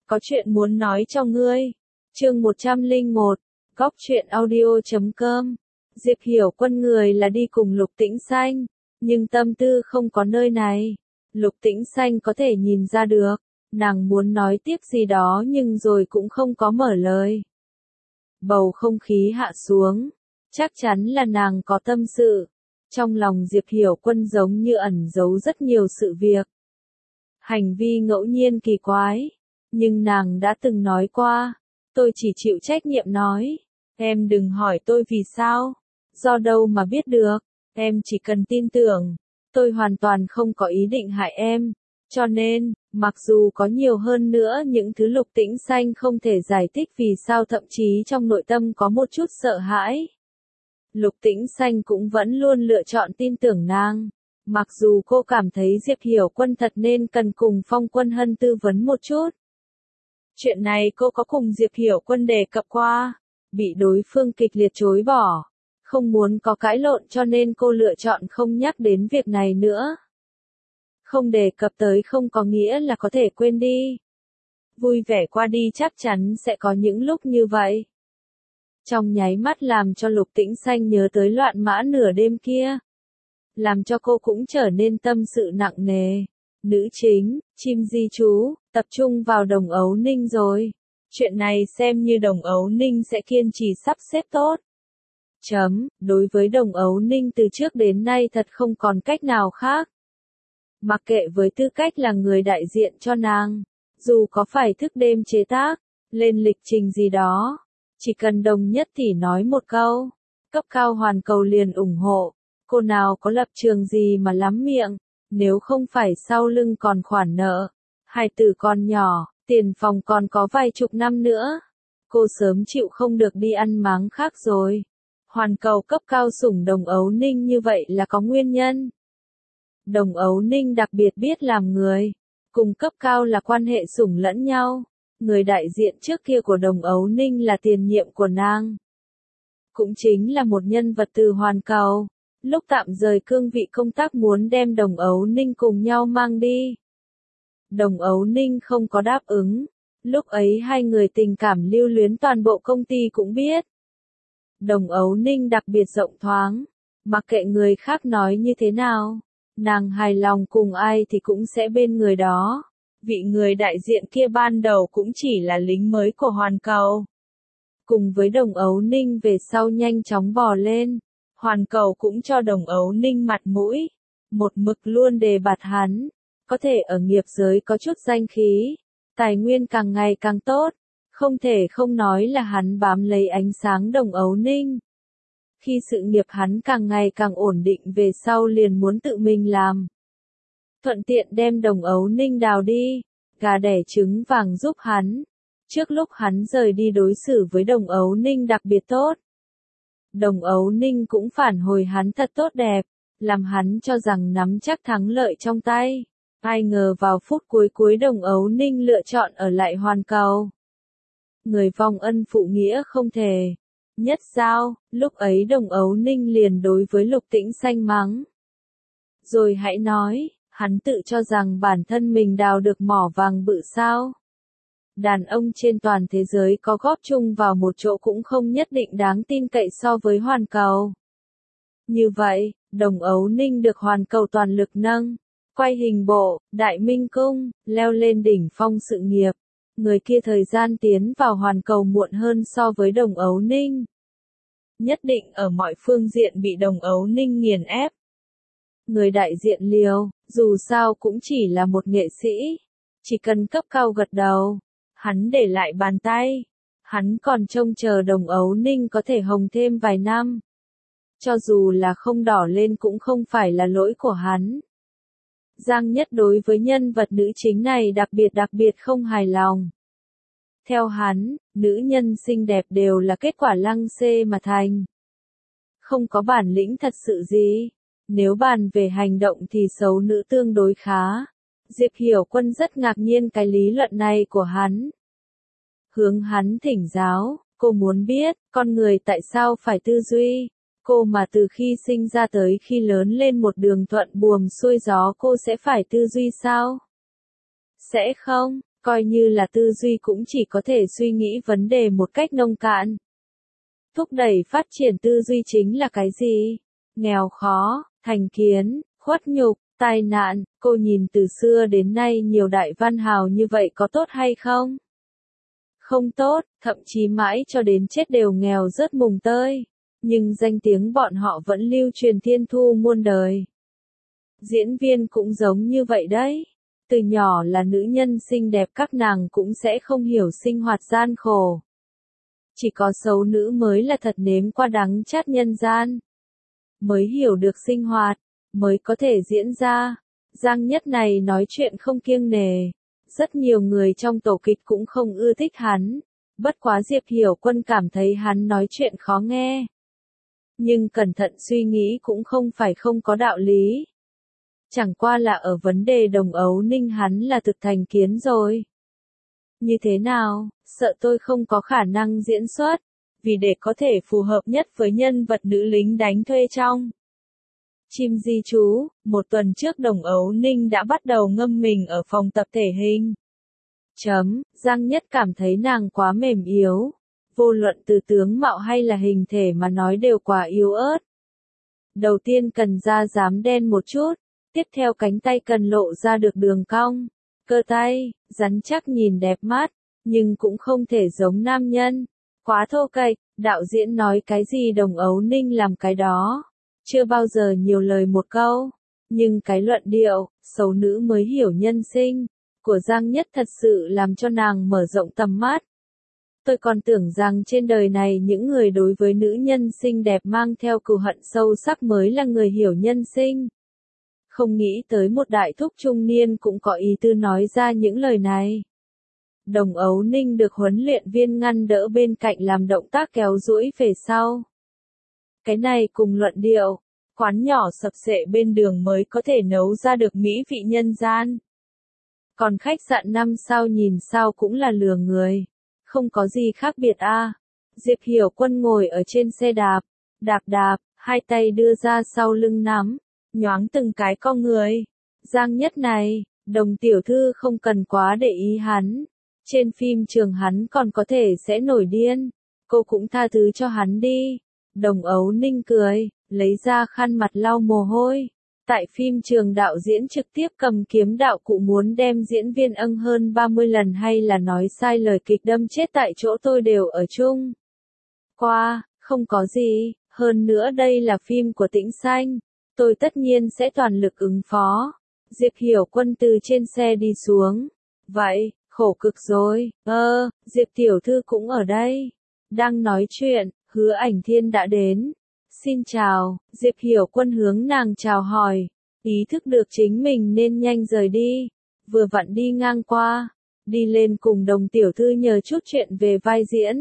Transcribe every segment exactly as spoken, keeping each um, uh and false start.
có chuyện muốn nói cho ngươi. Chương một trăm lẻ một, góc truyện audio chấm com. Diệp Hiểu Quân người là đi cùng Lục Tĩnh Xanh, nhưng tâm tư không có nơi này. Lục Tĩnh Xanh có thể nhìn ra được, nàng muốn nói tiếp gì đó nhưng rồi cũng không có mở lời. Bầu không khí hạ xuống, chắc chắn là nàng có tâm sự. Trong lòng Diệp Hiểu Quân giống như ẩn giấu rất nhiều sự việc. Hành vi ngẫu nhiên kỳ quái, nhưng nàng đã từng nói qua, tôi chỉ chịu trách nhiệm nói, em đừng hỏi tôi vì sao, do đâu mà biết được, em chỉ cần tin tưởng, tôi hoàn toàn không có ý định hại em, cho nên, mặc dù có nhiều hơn nữa những thứ Lục Tĩnh Xanh không thể giải thích vì sao thậm chí trong nội tâm có một chút sợ hãi. Lục Tĩnh Xanh cũng vẫn luôn lựa chọn tin tưởng nàng. Mặc dù cô cảm thấy Diệp Hiểu Quân thật nên cần cùng Phong Quân Hân tư vấn một chút. Chuyện này cô có cùng Diệp Hiểu Quân đề cập qua, bị đối phương kịch liệt chối bỏ. Không muốn có cãi lộn cho nên cô lựa chọn không nhắc đến việc này nữa. Không đề cập tới không có nghĩa là có thể quên đi. Vui vẻ qua đi chắc chắn sẽ có những lúc như vậy. Trong nháy mắt làm cho Lục Tĩnh Xanh nhớ tới loạn mã nửa đêm kia. Làm cho cô cũng trở nên tâm sự nặng nề. Nữ chính, chim di chú, tập trung vào Đồng Ấu Ninh rồi. Chuyện này xem như Đồng Ấu Ninh sẽ kiên trì sắp xếp tốt. Chấm, đối với Đồng Ấu Ninh từ trước đến nay thật không còn cách nào khác. Mặc kệ với tư cách là người đại diện cho nàng, dù có phải thức đêm chế tác, lên lịch trình gì đó, chỉ cần Đồng Nhất Tỷ nói một câu, cấp cao hoàn cầu liền ủng hộ. Cô nào có lập trường gì mà lắm miệng, nếu không phải sau lưng còn khoản nợ, hai tử còn nhỏ, tiền phòng còn có vài chục năm nữa. Cô sớm chịu không được đi ăn máng khác rồi. Hoàn cầu cấp cao sủng Đồng Ấu Ninh như vậy là có nguyên nhân. Đồng Ấu Ninh đặc biệt biết làm người, cùng cấp cao là quan hệ sủng lẫn nhau. Người đại diện trước kia của Đồng Ấu Ninh là tiền nhiệm của nàng. Cũng chính là một nhân vật từ hoàn cầu. Lúc tạm rời cương vị công tác muốn đem Đồng Ấu Ninh cùng nhau mang đi. Đồng Ấu Ninh không có đáp ứng. Lúc ấy hai người tình cảm lưu luyến toàn bộ công ty cũng biết. Đồng Ấu Ninh đặc biệt rộng thoáng. Mặc kệ người khác nói như thế nào, nàng hài lòng cùng ai thì cũng sẽ bên người đó. Vị người đại diện kia ban đầu cũng chỉ là lính mới của hoàn cầu. Cùng với Đồng Ấu Ninh về sau nhanh chóng bò lên. Hoàn cầu cũng cho Đồng Ấu Ninh mặt mũi, một mực luôn đề bạt hắn, có thể ở nghiệp giới có chút danh khí, tài nguyên càng ngày càng tốt, không thể không nói là hắn bám lấy ánh sáng Đồng Ấu Ninh. Khi sự nghiệp hắn càng ngày càng ổn định về sau liền muốn tự mình làm. Thuận tiện đem Đồng Ấu Ninh đào đi, gà đẻ trứng vàng giúp hắn. Trước lúc hắn rời đi đối xử với Đồng Ấu Ninh đặc biệt tốt. Đồng Ấu Ninh cũng phản hồi hắn thật tốt đẹp, làm hắn cho rằng nắm chắc thắng lợi trong tay. Ai ngờ vào phút cuối cuối Đồng Ấu Ninh lựa chọn ở lại hoàn cầu. Người vong ân phụ nghĩa không thể. Nhất giao, lúc ấy Đồng Ấu Ninh liền đối với Lục Tĩnh Xanh mắng. Rồi hãy nói, hắn tự cho rằng bản thân mình đào được mỏ vàng bự sao. Đàn ông trên toàn thế giới có góp chung vào một chỗ cũng không nhất định đáng tin cậy so với hoàn cầu. Như vậy, Đồng Ấu Ninh được hoàn cầu toàn lực nâng, quay hình bộ, đại minh cung, leo lên đỉnh phong sự nghiệp. Người kia thời gian tiến vào hoàn cầu muộn hơn so với Đồng Ấu Ninh. Nhất định ở mọi phương diện bị Đồng Ấu Ninh nghiền ép. Người đại diện liều, dù sao cũng chỉ là một nghệ sĩ. Chỉ cần cấp cao gật đầu. Hắn để lại bàn tay. Hắn còn trông chờ Đồng Ấu Ninh có thể hồng thêm vài năm. Cho dù là không đỏ lên cũng không phải là lỗi của hắn. Giang Nhất đối với nhân vật nữ chính này đặc biệt đặc biệt không hài lòng. Theo hắn, nữ nhân xinh đẹp đều là kết quả lăng xê mà thành. Không có bản lĩnh thật sự gì. Nếu bàn về hành động thì xấu nữ tương đối khá. Diệp Hiểu Quân rất ngạc nhiên cái lý luận này của hắn. Hướng hắn thỉnh giáo, cô muốn biết, con người tại sao phải tư duy. Cô mà từ khi sinh ra tới khi lớn lên một đường thuận buồm xuôi gió cô sẽ phải tư duy sao? Sẽ không, coi như là tư duy cũng chỉ có thể suy nghĩ vấn đề một cách nông cạn. Thúc đẩy phát triển tư duy chính là cái gì? Nghèo khó, thành kiến, khuất nhục, tai nạn, cô nhìn từ xưa đến nay nhiều đại văn hào như vậy có tốt hay không? Không tốt, thậm chí mãi cho đến chết đều nghèo rớt mùng tơi. Nhưng danh tiếng bọn họ vẫn lưu truyền thiên thu muôn đời. Diễn viên cũng giống như vậy đấy. Từ nhỏ là nữ nhân xinh đẹp các nàng cũng sẽ không hiểu sinh hoạt gian khổ. Chỉ có xấu nữ mới là thật nếm qua đắng chát nhân gian. Mới hiểu được sinh hoạt, mới có thể diễn ra. Giang Nhất này nói chuyện không kiêng nề. Rất nhiều người trong tổ kịch cũng không ưa thích hắn. Bất quá Diệp Hiểu Quân cảm thấy hắn nói chuyện khó nghe. Nhưng cẩn thận suy nghĩ cũng không phải không có đạo lý. Chẳng qua là ở vấn đề Đồng Ấu Ninh hắn là thực thành kiến rồi. Như thế nào, sợ tôi không có khả năng diễn xuất, vì để có thể phù hợp nhất với nhân vật nữ lính đánh thuê trong Chim Di Chú, một tuần trước Đồng Ấu Ninh đã bắt đầu ngâm mình ở phòng tập thể hình. Chấm, Giang Nhất cảm thấy nàng quá mềm yếu. Vô luận từ tướng mạo hay là hình thể mà nói đều quá yếu ớt. Đầu tiên cần da dám đen một chút, tiếp theo cánh tay cần lộ ra được đường cong, cơ tay, rắn chắc nhìn đẹp mắt, nhưng cũng không thể giống nam nhân. Quá thô kệch, đạo diễn nói cái gì Đồng Ấu Ninh làm cái đó. Chưa bao giờ nhiều lời một câu, nhưng cái luận điệu, xấu nữ mới hiểu nhân sinh, của Giang Nhất thật sự làm cho nàng mở rộng tầm mắt. Tôi còn tưởng rằng trên đời này những người đối với nữ nhân xinh đẹp mang theo cừu hận sâu sắc mới là người hiểu nhân sinh. Không nghĩ tới một đại thúc trung niên cũng có ý tư nói ra những lời này. Đồng Ấu Ninh được huấn luyện viên ngăn đỡ bên cạnh làm động tác kéo duỗi về sau. Cái này cùng luận điệu, quán nhỏ sập xệ bên đường mới có thể nấu ra được mỹ vị nhân gian. Còn khách sạn năm sao nhìn sao cũng là lừa người. Không có gì khác biệt a. À. Diệp Hiểu Quân ngồi ở trên xe đạp, đạp đạp, hai tay đưa ra sau lưng nắm, nhoáng từng cái con người. Giang Nhất này, Đồng tiểu thư không cần quá để ý hắn. Trên phim trường hắn còn có thể sẽ nổi điên. Cô cũng tha thứ cho hắn đi. Đồng Ấu Ninh cười, lấy ra khăn mặt lau mồ hôi. Tại phim trường đạo diễn trực tiếp cầm kiếm đạo cụ muốn đem diễn viên âng hơn ba mươi lần hay là nói sai lời kịch đâm chết tại chỗ tôi đều ở chung. Qua, không có gì, hơn nữa đây là phim của Tĩnh Xanh. Tôi tất nhiên sẽ toàn lực ứng phó. Diệp Hiểu Quân từ trên xe đi xuống. Vậy, khổ cực rồi, ơ, Diệp Tiểu Thư cũng ở đây. Đang nói chuyện, Hứa Ảnh Thiên đã đến. Xin chào, Diệp Hiểu Quân hướng nàng chào hỏi. Ý thức được chính mình nên nhanh rời đi. Vừa vặn đi ngang qua. Đi lên cùng Đồng Tiểu Thư nhờ chút chuyện về vai diễn.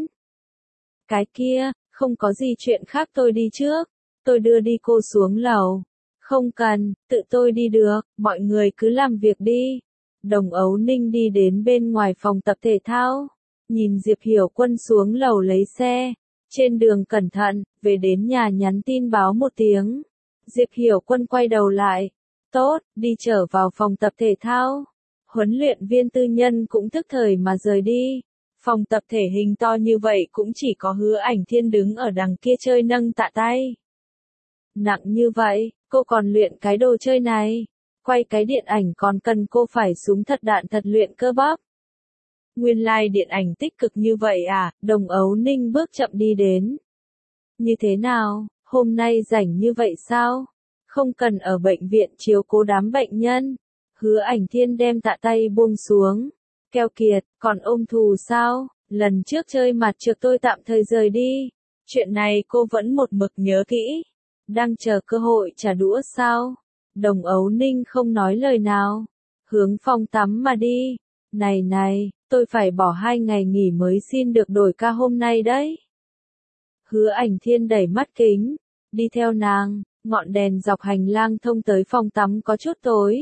Cái kia, không có gì chuyện khác tôi đi trước. Tôi đưa đi cô xuống lầu. Không cần, tự tôi đi được, mọi người cứ làm việc đi. Đồng Ấu Ninh đi đến bên ngoài phòng tập thể thao. Nhìn Diệp Hiểu Quân xuống lầu lấy xe. Trên đường cẩn thận, về đến nhà nhắn tin báo một tiếng. Diệp Hiểu Quân quay đầu lại. Tốt, đi trở vào phòng tập thể thao. Huấn luyện viên tư nhân cũng thức thời mà rời đi. Phòng tập thể hình to như vậy cũng chỉ có Hứa Ảnh Thiên đứng ở đằng kia chơi nâng tạ tay. Nặng như vậy, cô còn luyện cái đồ chơi này. Quay cái điện ảnh còn cần cô phải súng thật đạn thật luyện cơ bắp. Nguyên lai like điện ảnh tích cực như vậy à, Đồng Ấu Ninh bước chậm đi đến. Như thế nào, hôm nay rảnh như vậy sao? Không cần ở bệnh viện chiếu cố đám bệnh nhân. Hứa Ảnh Thiên đem tạ tay buông xuống. Keo kiệt, còn ôm thù sao? Lần trước chơi mặt trượt tôi tạm thời rời đi. Chuyện này cô vẫn một mực nhớ kỹ. Đang chờ cơ hội trả đũa sao? Đồng Ấu Ninh không nói lời nào. Hướng phòng tắm mà đi. Này này, tôi phải bỏ hai ngày nghỉ mới xin được đổi ca hôm nay đấy. Hứa Ảnh Thiên đẩy mắt kính. Đi theo nàng, ngọn đèn dọc hành lang thông tới phòng tắm có chút tối.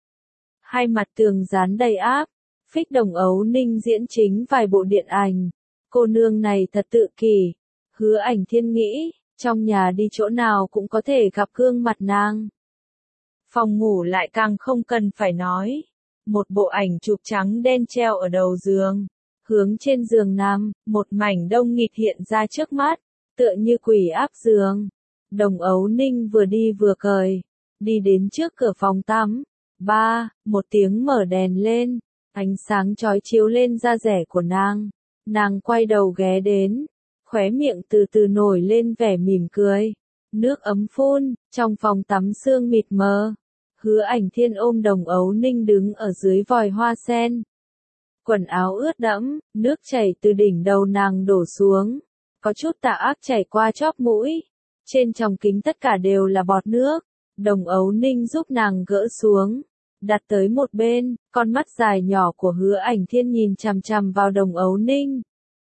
Hai mặt tường dán đầy áp. Phích Đồng Ấu Ninh diễn chính vài bộ điện ảnh. Cô nương này thật tự kỷ. Hứa Ảnh Thiên nghĩ, trong nhà đi chỗ nào cũng có thể gặp gương mặt nàng. Phòng ngủ lại càng không cần phải nói. một bộ ảnh chụp trắng đen treo ở đầu giường. Hướng trên giường nằm, một mảnh đông nghịt hiện ra trước mắt, tựa như quỷ áp giường. Đồng Ấu Ninh vừa đi vừa cười, đi đến trước cửa phòng tắm. Ba, một tiếng mở đèn lên, ánh sáng chói chiếu lên da rẻ của nàng. Nàng quay đầu ghé đến, khóe miệng từ từ nổi lên vẻ mỉm cười. Nước ấm phun, trong phòng tắm sương mịt mờ. Hứa Ảnh Thiên ôm Đồng Ấu Ninh đứng ở dưới vòi hoa sen. Quần áo ướt đẫm, nước chảy từ đỉnh đầu nàng đổ xuống. Có chút tà ác chảy qua chóp mũi. Trên tròng kính tất cả đều là bọt nước. Đồng Ấu Ninh giúp nàng gỡ xuống, đặt tới một bên, con mắt dài nhỏ của Hứa Ảnh Thiên nhìn chằm chằm vào Đồng Ấu Ninh.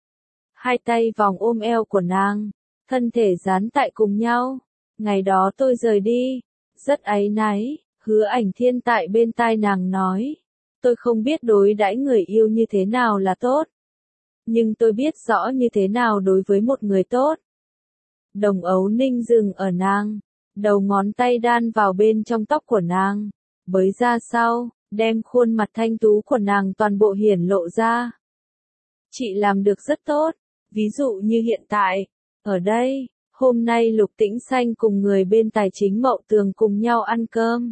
Hai tay vòng ôm eo của nàng, thân thể dán tại cùng nhau. Ngày đó tôi rời đi, rất áy náy, Hứa Ảnh Thiên tại bên tai nàng nói. Tôi không biết đối đãi người yêu như thế nào là tốt. Nhưng tôi biết rõ như thế nào đối với một người tốt. Đồng Ấu Ninh dừng ở nàng, đầu ngón tay đan vào bên trong tóc của nàng, bới ra sau, đem khuôn mặt thanh tú của nàng toàn bộ hiển lộ ra. Chị làm được rất tốt, ví dụ như hiện tại, ở đây, hôm nay Lục Tĩnh Xanh cùng người bên tài chính Mậu Tường cùng nhau ăn cơm.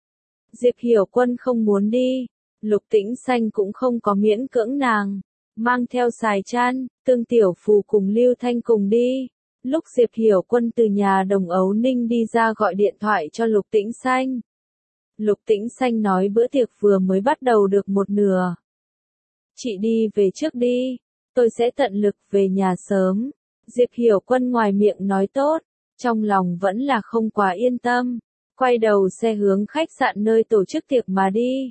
Diệp Hiểu Quân không muốn đi, Lục Tĩnh Xanh cũng không có miễn cưỡng nàng, mang theo Sài Chan, Tương Tiểu Phù cùng Lưu Thanh cùng đi. Lúc Diệp Hiểu Quân từ nhà Đồng Ấu Ninh đi ra gọi điện thoại cho Lục Tĩnh Xanh. Lục Tĩnh Xanh nói bữa tiệc vừa mới bắt đầu được một nửa. Chị đi về trước đi, tôi sẽ tận lực về nhà sớm. Diệp Hiểu Quân ngoài miệng nói tốt, trong lòng vẫn là không quá yên tâm. Quay đầu xe hướng khách sạn nơi tổ chức tiệc mà đi.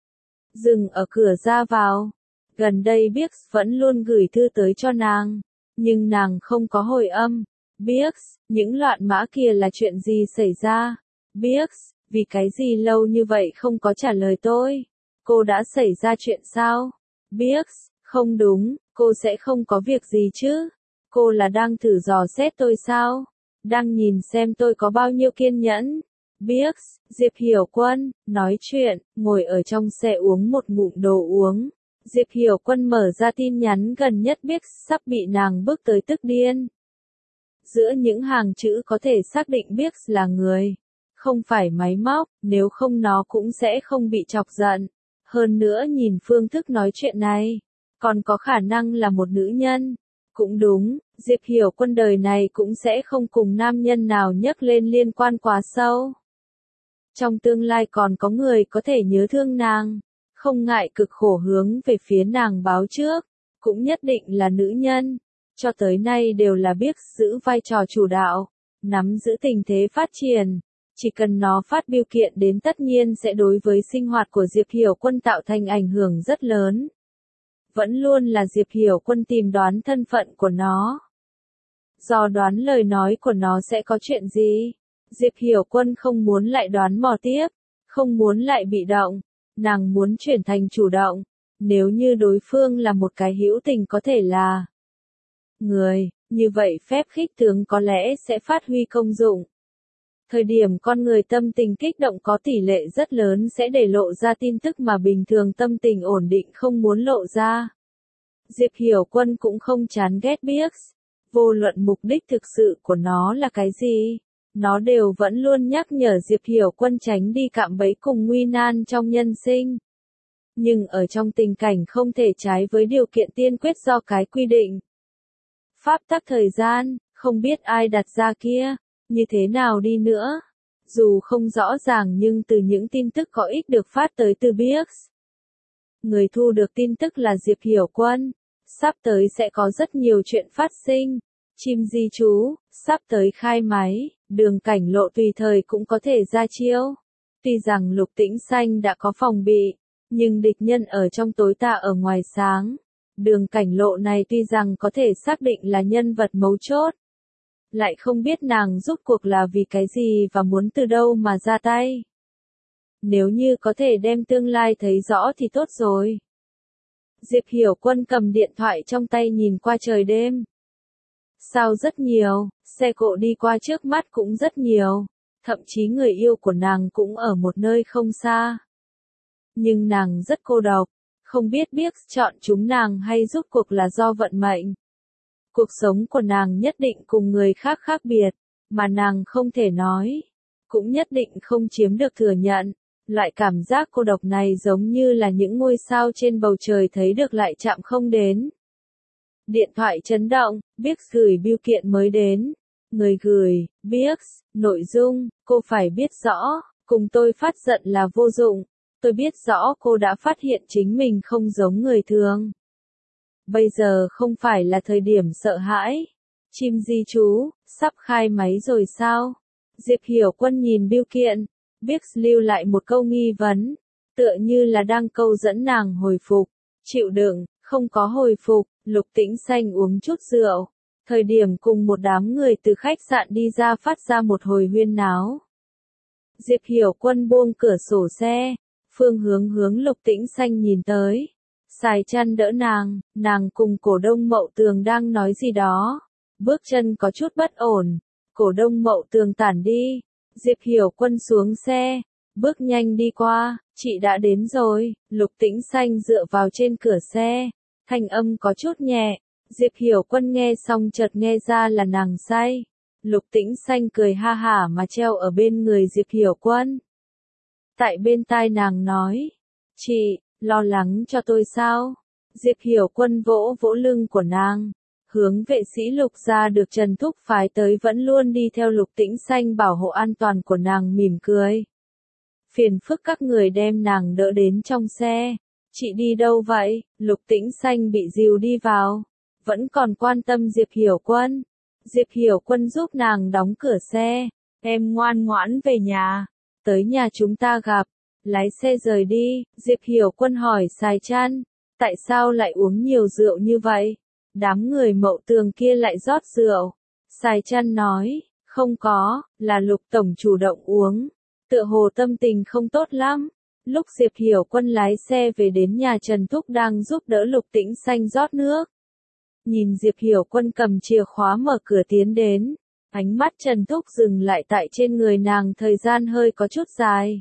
Dừng ở cửa ra vào. Gần đây Bix vẫn luôn gửi thư tới cho nàng. Nhưng nàng không có hồi âm. Bix, những loạn mã kia là chuyện gì xảy ra? Bix, vì cái gì lâu như vậy không có trả lời tôi? Cô đã xảy ra chuyện sao? Bix, không đúng, cô sẽ không có việc gì chứ? Cô là đang thử dò xét tôi sao? Đang nhìn xem tôi có bao nhiêu kiên nhẫn? Bix, Diệp Hiểu Quân, nói chuyện, ngồi ở trong xe uống một ngụm đồ uống. Diệp Hiểu Quân mở ra tin nhắn gần nhất Bix sắp bị nàng bức tới tức điên. Giữa những hàng chữ có thể xác định Bix là người, không phải máy móc, nếu không nó cũng sẽ không bị chọc giận. Hơn nữa nhìn phương thức nói chuyện này, còn có khả năng là một nữ nhân. Cũng đúng, Diệp Hiểu Quân đời này cũng sẽ không cùng nam nhân nào nhắc lên liên quan quá sâu. Trong tương lai còn có người có thể nhớ thương nàng, không ngại cực khổ hướng về phía nàng báo trước, cũng nhất định là nữ nhân. Cho tới nay đều là biết giữ vai trò chủ đạo, nắm giữ tình thế phát triển. Chỉ cần nó phát biểu kiện đến tất nhiên sẽ đối với sinh hoạt của Diệp Hiểu Quân tạo thành ảnh hưởng rất lớn. Vẫn luôn là Diệp Hiểu Quân tìm đoán thân phận của nó. Do đoán lời nói của nó sẽ có chuyện gì, Diệp Hiểu Quân không muốn lại đoán mò tiếp, không muốn lại bị động, nàng muốn chuyển thành chủ động. Nếu như đối phương là một cái hữu tình có thể là người, như vậy phép khích tướng có lẽ sẽ phát huy công dụng. Thời điểm con người tâm tình kích động có tỷ lệ rất lớn sẽ để lộ ra tin tức mà bình thường tâm tình ổn định không muốn lộ ra. Diệp Hiểu Quân cũng không chán ghét Bix, vô luận mục đích thực sự của nó là cái gì, nó đều vẫn luôn nhắc nhở Diệp Hiểu Quân tránh đi cạm bẫy cùng nguy nan trong nhân sinh. Nhưng ở trong tình cảnh không thể trái với điều kiện tiên quyết do cái quy định. Pháp tắc thời gian, không biết ai đặt ra kia, như thế nào đi nữa. Dù không rõ ràng nhưng từ những tin tức có ích được phát tới từ Bix. Người thu được tin tức là Diệp Hiểu Quân. Sắp tới sẽ có rất nhiều chuyện phát sinh. Chim di trú, sắp tới khai máy, đường cảnh lộ tùy thời cũng có thể ra chiêu. Tuy rằng Lục Tĩnh Xanh đã có phòng bị, nhưng địch nhân ở trong tối tà ở ngoài sáng. Đường cảnh lộ này tuy rằng có thể xác định là nhân vật mấu chốt, lại không biết nàng rút cuộc là vì cái gì và muốn từ đâu mà ra tay. Nếu như có thể đem tương lai thấy rõ thì tốt rồi. Diệp Hiểu Quân cầm điện thoại trong tay nhìn qua trời đêm. Sao rất nhiều, xe cộ đi qua trước mắt cũng rất nhiều, thậm chí người yêu của nàng cũng ở một nơi không xa. nhưng nàng rất cô độc, không biết biết chọn chúng nàng hay rốt cuộc là do vận mệnh. Cuộc sống của nàng nhất định cùng người khác khác biệt, mà nàng không thể nói, cũng nhất định không chiếm được thừa nhận. Loại cảm giác cô độc này giống như là những ngôi sao trên bầu trời thấy được lại chạm không đến. Điện thoại chấn động, Biggs gửi bưu kiện mới đến. Người gửi, Biggs, nội dung, cô phải biết rõ, cùng tôi phát giận là vô dụng. Tôi biết rõ cô đã phát hiện chính mình không giống người thường. Bây giờ không phải là thời điểm sợ hãi. Chim di chú, sắp khai máy rồi sao? Diệp Hiểu Quân nhìn bưu kiện, Biggs lưu lại một câu nghi vấn, tựa như là đang câu dẫn nàng hồi phục. Chịu đựng, không có hồi phục, Lục Tĩnh Xanh uống chút rượu. Thời điểm cùng một đám người từ khách sạn đi ra phát ra một hồi huyên náo. Diệp Hiểu Quân buông cửa sổ xe, phương hướng hướng Lục Tĩnh Xanh nhìn tới. Sài chăn đỡ nàng, nàng cùng cổ đông Mậu Tường đang nói gì đó. Bước chân có chút bất ổn, cổ đông Mậu Tường tản đi. Diệp Hiểu Quân xuống xe, bước nhanh đi qua, chị đã đến rồi. Lục Tĩnh Xanh dựa vào trên cửa xe, thanh âm có chút nhẹ. Diệp Hiểu Quân nghe xong chợt nghe ra là nàng say. Lục Tĩnh Xanh cười ha hả mà treo ở bên người Diệp Hiểu Quân. Tại bên tai nàng nói, chị, lo lắng cho tôi sao? Diệp Hiểu Quân vỗ vỗ lưng của nàng. Hướng vệ sĩ Lục gia được Trần Thúc phái tới vẫn luôn đi theo Lục Tĩnh Xanh bảo hộ an toàn của nàng mỉm cười. Phiền phức các người đem nàng đỡ đến trong xe. Chị đi đâu vậy? Lục Tĩnh Xanh bị dìu đi vào. Vẫn còn quan tâm Diệp Hiểu Quân. Diệp Hiểu Quân giúp nàng đóng cửa xe. Em ngoan ngoãn về nhà. Tới nhà chúng ta gặp. Lái xe rời đi. Diệp Hiểu Quân hỏi Sài Chăn. Tại sao lại uống nhiều rượu như vậy? Đám người Mậu Tường kia lại rót rượu. Sài Chăn nói, không có, là Lục tổng chủ động uống. Tựa hồ tâm tình không tốt lắm. Lúc Diệp Hiểu Quân lái xe về đến nhà Trần Thúc đang giúp đỡ Lục Tĩnh Xanh rót nước. Nhìn Diệp Hiểu Quân cầm chìa khóa mở cửa tiến đến. Ánh mắt Trần Thúc dừng lại tại trên người nàng thời gian hơi có chút dài.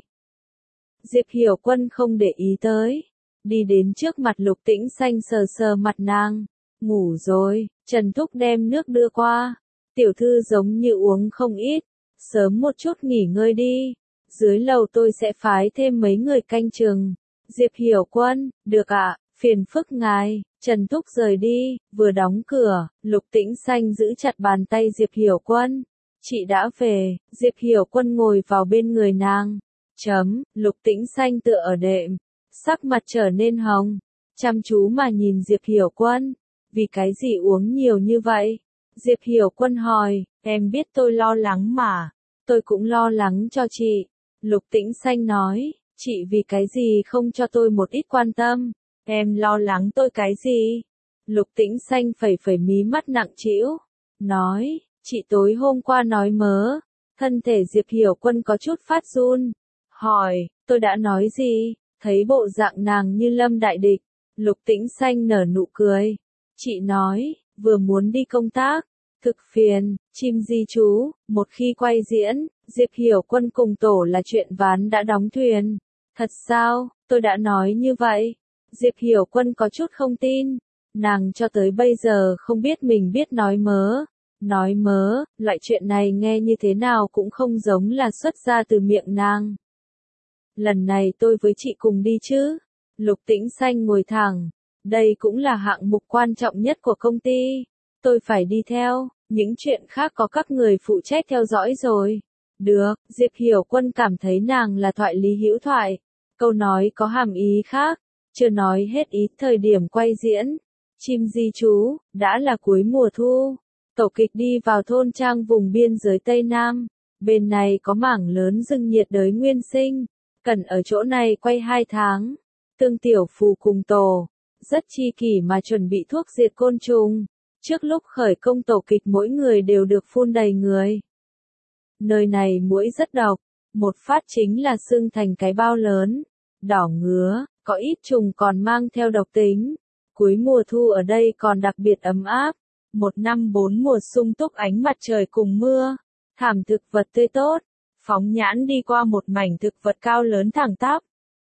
Diệp Hiểu Quân không để ý tới. Đi đến trước mặt Lục Tĩnh Xanh sờ sờ mặt nàng. Ngủ rồi, Trần Thúc đem nước đưa qua. Tiểu thư giống như uống không ít. Sớm một chút nghỉ ngơi đi. Dưới lầu tôi sẽ phái thêm mấy người canh chừng. Diệp Hiểu Quân, được ạ, phiền phức ngài. Trần Thúc rời đi, vừa đóng cửa, Lục Tĩnh Xanh giữ chặt bàn tay Diệp Hiểu Quân. Chị đã về, Diệp Hiểu Quân ngồi vào bên người nàng. Chấm, Lục Tĩnh Xanh tựa ở đệm, sắc mặt trở nên hồng, chăm chú mà nhìn Diệp Hiểu Quân. Vì cái gì uống nhiều như vậy? Diệp Hiểu Quân hỏi, em biết tôi lo lắng mà. Tôi cũng lo lắng cho chị. Lục Tĩnh Xanh nói, chị vì cái gì không cho tôi một ít quan tâm? Em lo lắng tôi cái gì? Lục Tĩnh Xanh phẩy phẩy mí mắt nặng trĩu, nói, chị tối hôm qua nói mớ. Thân thể Diệp Hiểu Quân có chút phát run. Hỏi, tôi đã nói gì? Thấy bộ dạng nàng như lâm đại địch. Lục Tĩnh Xanh nở nụ cười. Chị nói, vừa muốn đi công tác. Thực phiền, chim di chú, một khi quay diễn, Diệp Hiểu Quân cùng tổ là chuyện ván đã đóng thuyền. Thật sao, tôi đã nói như vậy? Diệp Hiểu Quân có chút không tin. Nàng cho tới bây giờ không biết mình biết nói mớ. Nói mớ, loại chuyện này nghe như thế nào cũng không giống là xuất ra từ miệng nàng. Lần này tôi với chị cùng đi chứ? Lục Tĩnh Xanh ngồi thẳng. Đây cũng là hạng mục quan trọng nhất của công ty. Tôi phải đi theo, những chuyện khác có các người phụ trách theo dõi rồi. Được, Diệp Hiểu Quân cảm thấy nàng là thoại lý hữu thoại. Câu nói có hàm ý khác. Chưa nói hết ý thời điểm quay diễn. Chim di chú, đã là cuối mùa thu. Tổ kịch đi vào thôn trang vùng biên giới Tây Nam. Bên này có mảng lớn rừng nhiệt đới nguyên sinh. Cần ở chỗ này quay hai tháng. Tương Tiểu Phù cùng tổ. Rất chi kỷ mà chuẩn bị thuốc diệt côn trùng. Trước lúc khởi công tổ kịch mỗi người đều được phun đầy người. Nơi này muỗi rất độc. Một phát chính là sưng thành cái bao lớn. Đỏ ngứa, có ít trùng còn mang theo độc tính. Cuối mùa thu ở đây còn đặc biệt ấm áp. Một năm bốn mùa sung túc ánh mặt trời cùng mưa. Thảm thực vật tươi tốt. Phóng nhãn đi qua một mảnh thực vật cao lớn thẳng tắp.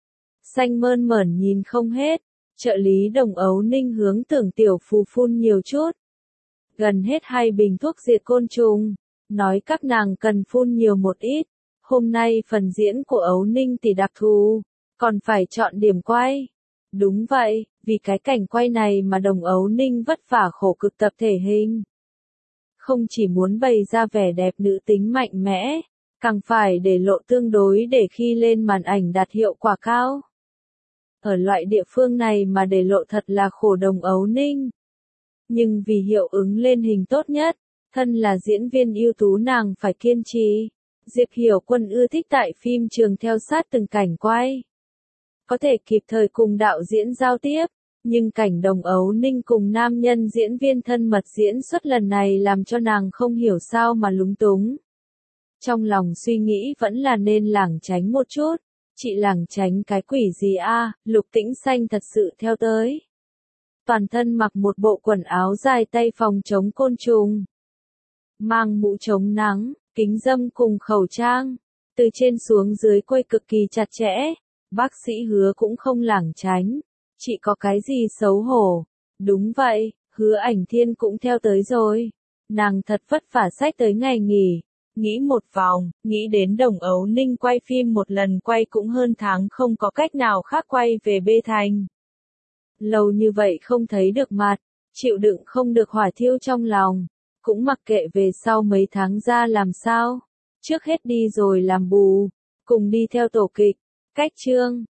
xanh mơn mởn nhìn không hết. Trợ lý Đồng Ấu Ninh hướng Tưởng Tiểu Phù phun nhiều chút. Gần hết hai bình thuốc diệt côn trùng, nói các nàng cần phun nhiều một ít. Hôm nay phần diễn của Ấu Ninh tỷ đặc thù, còn phải chọn điểm quay. Đúng vậy, vì cái cảnh quay này mà Đồng Ấu Ninh vất vả khổ cực tập thể hình. Không chỉ muốn bày ra vẻ đẹp nữ tính mạnh mẽ, càng phải để lộ tương đối để khi lên màn ảnh đạt hiệu quả cao. Ở loại địa phương này mà để lộ thật là khổ Đồng Ấu Ninh. Nhưng vì hiệu ứng lên hình tốt nhất, thân là diễn viên ưu tú nàng phải kiên trì. Diệp Hiểu Quân ưa thích tại phim trường theo sát từng cảnh quay. Có thể kịp thời cùng đạo diễn giao tiếp, nhưng cảnh Đồng Ấu Ninh cùng nam nhân diễn viên thân mật diễn xuất lần này làm cho nàng không hiểu sao mà lúng túng. Trong lòng suy nghĩ vẫn là nên lảng tránh một chút. Chị lảng tránh cái quỷ gì a? Lục Tĩnh Xanh thật sự theo tới. Toàn thân mặc một bộ quần áo dài tay phòng chống côn trùng. Mang mũ chống nắng, kính râm cùng khẩu trang. Từ trên xuống dưới quây cực kỳ chặt chẽ. Bác sĩ Hứa cũng không lảng tránh. Chị có cái gì xấu hổ? Đúng vậy, Hứa Ảnh Thiên cũng theo tới rồi. Nàng thật vất vả xách tới ngày nghỉ. Nghĩ một vòng, nghĩ đến Đồng Ấu Ninh quay phim một lần quay cũng hơn tháng không có cách nào khác quay về bê thành. Lâu như vậy không thấy được mặt, chịu đựng không được hỏa thiêu trong lòng, cũng mặc kệ về sau mấy tháng ra làm sao. Trước hết đi rồi làm bù, cùng đi theo tổ kịch, cách chương.